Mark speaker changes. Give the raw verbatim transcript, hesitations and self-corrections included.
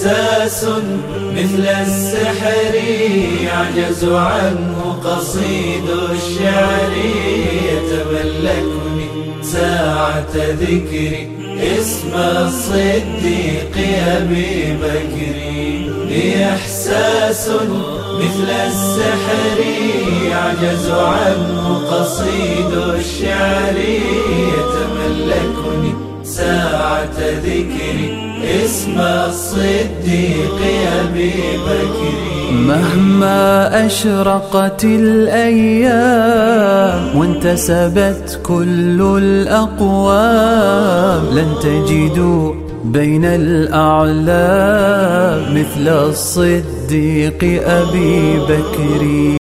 Speaker 1: إحساس مثل السحر يعجز عنه قصيد الشعر، يتملكني ساعة ذكري اسم الصديق أبي بكر. إحساس مثل السحر يعجز عنه قصيد الشعر، يتملكني ساعة ذكري اسم الصديق أبي بكر.
Speaker 2: مهما أشرقت الأيام وانتسبت كل الأقوام، لن تجدوا بين الأعلام مثل الصديق أبي بكر.